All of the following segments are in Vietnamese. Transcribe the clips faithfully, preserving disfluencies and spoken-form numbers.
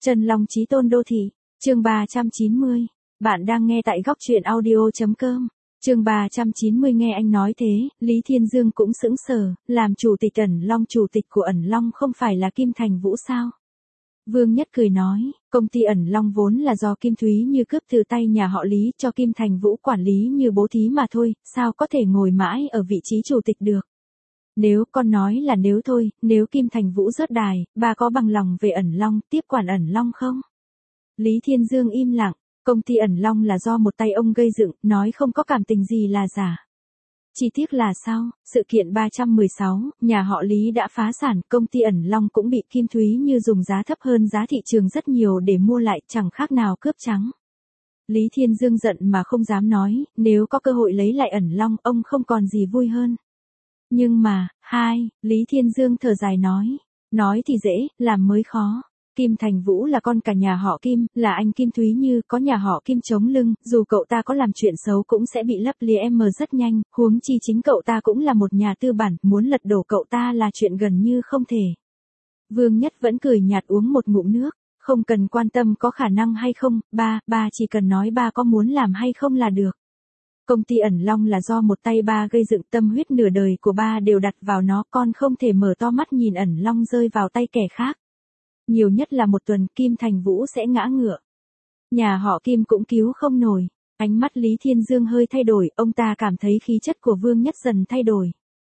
Chân Long Chí Tôn Đô Thị, chương ba trăm chín mươi. Bạn đang nghe tại góc truyện audio chấm com. Chương ba trăm chín mươi nghe anh nói thế, Lý Thiên Dương cũng sững sờ, làm chủ tịch Ẩn Long, chủ tịch của Ẩn Long không phải là Kim Thành Vũ sao? Vương Nhất cười nói, công ty Ẩn Long vốn là do Kim Thúy Như cướp từ tay nhà họ Lý cho Kim Thành Vũ quản lý như bố thí mà thôi, sao có thể ngồi mãi ở vị trí chủ tịch được? Nếu con nói là nếu thôi, nếu Kim Thành Vũ rớt đài, bà có bằng lòng về Ẩn Long, tiếp quản Ẩn Long không? Lý Thiên Dương im lặng, công ty Ẩn Long là do một tay ông gây dựng, nói không có cảm tình gì là giả. Chi tiết là sao, sự kiện ba trăm mười sáu, nhà họ Lý đã phá sản, công ty Ẩn Long cũng bị Kim Thúy Như dùng giá thấp hơn giá thị trường rất nhiều để mua lại, chẳng khác nào cướp trắng. Lý Thiên Dương giận mà không dám nói, nếu có cơ hội lấy lại Ẩn Long, ông không còn gì vui hơn. Nhưng mà, hai, Lý Thiên Dương thở dài nói, nói thì dễ, làm mới khó. Kim Thành Vũ là con cả nhà họ Kim, là anh Kim Thúy Như, có nhà họ Kim chống lưng, dù cậu ta có làm chuyện xấu cũng sẽ bị lấp liếm rất nhanh, huống chi chính cậu ta cũng là một nhà tư bản, muốn lật đổ cậu ta là chuyện gần như không thể. Vương Nhất vẫn cười nhạt uống một ngụm nước, không cần quan tâm có khả năng hay không, ba, ba chỉ cần nói ba có muốn làm hay không là được. Công ty Ẩn Long là do một tay ba gây dựng, tâm huyết nửa đời của ba đều đặt vào nó, con không thể mở to mắt nhìn Ẩn Long rơi vào tay kẻ khác. Nhiều nhất là một tuần Kim Thành Vũ sẽ ngã ngựa. Nhà họ Kim cũng cứu không nổi. Ánh mắt Lý Thiên Dương hơi thay đổi, ông ta cảm thấy khí chất của Vương Nhất dần thay đổi.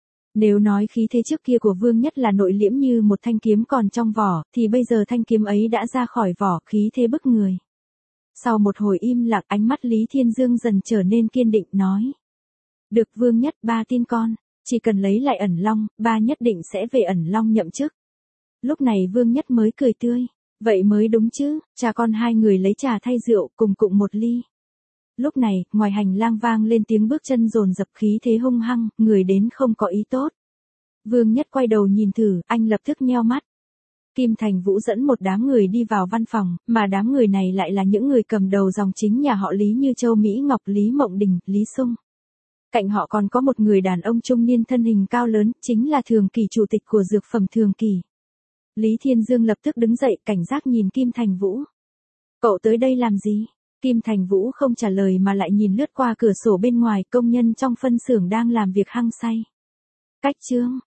Nếu nói khí thế trước kia của Vương Nhất là nội liễm như một thanh kiếm còn trong vỏ, thì bây giờ thanh kiếm ấy đã ra khỏi vỏ, khí thế bức người. Sau một hồi im lặng, ánh mắt Lý Thiên Dương dần trở nên kiên định, nói. Được Vương Nhất, ba tin con, chỉ cần lấy lại Ẩn Long, ba nhất định sẽ về Ẩn Long nhậm chức. Lúc này Vương Nhất mới cười tươi, vậy mới đúng chứ, cha con hai người lấy trà thay rượu, cùng cụng một ly. Lúc này, ngoài hành lang vang lên tiếng bước chân dồn dập, khí thế hung hăng, người đến không có ý tốt. Vương Nhất quay đầu nhìn thử, anh lập tức nheo mắt. Kim Thành Vũ dẫn một đám người đi vào văn phòng, mà đám người này lại là những người cầm đầu dòng chính nhà họ Lý như Châu Mỹ Ngọc, Lý Mộng Đình, Lý Sung. Cạnh họ còn có một người đàn ông trung niên thân hình cao lớn, chính là Thường Kỳ, chủ tịch của Dược phẩm Thường Kỳ. Lý Thiên Dương lập tức đứng dậy, cảnh giác nhìn Kim Thành Vũ. Cậu tới đây làm gì? Kim Thành Vũ không trả lời mà lại nhìn lướt qua cửa sổ bên ngoài, công nhân trong phân xưởng đang làm việc hăng say. Cách chương,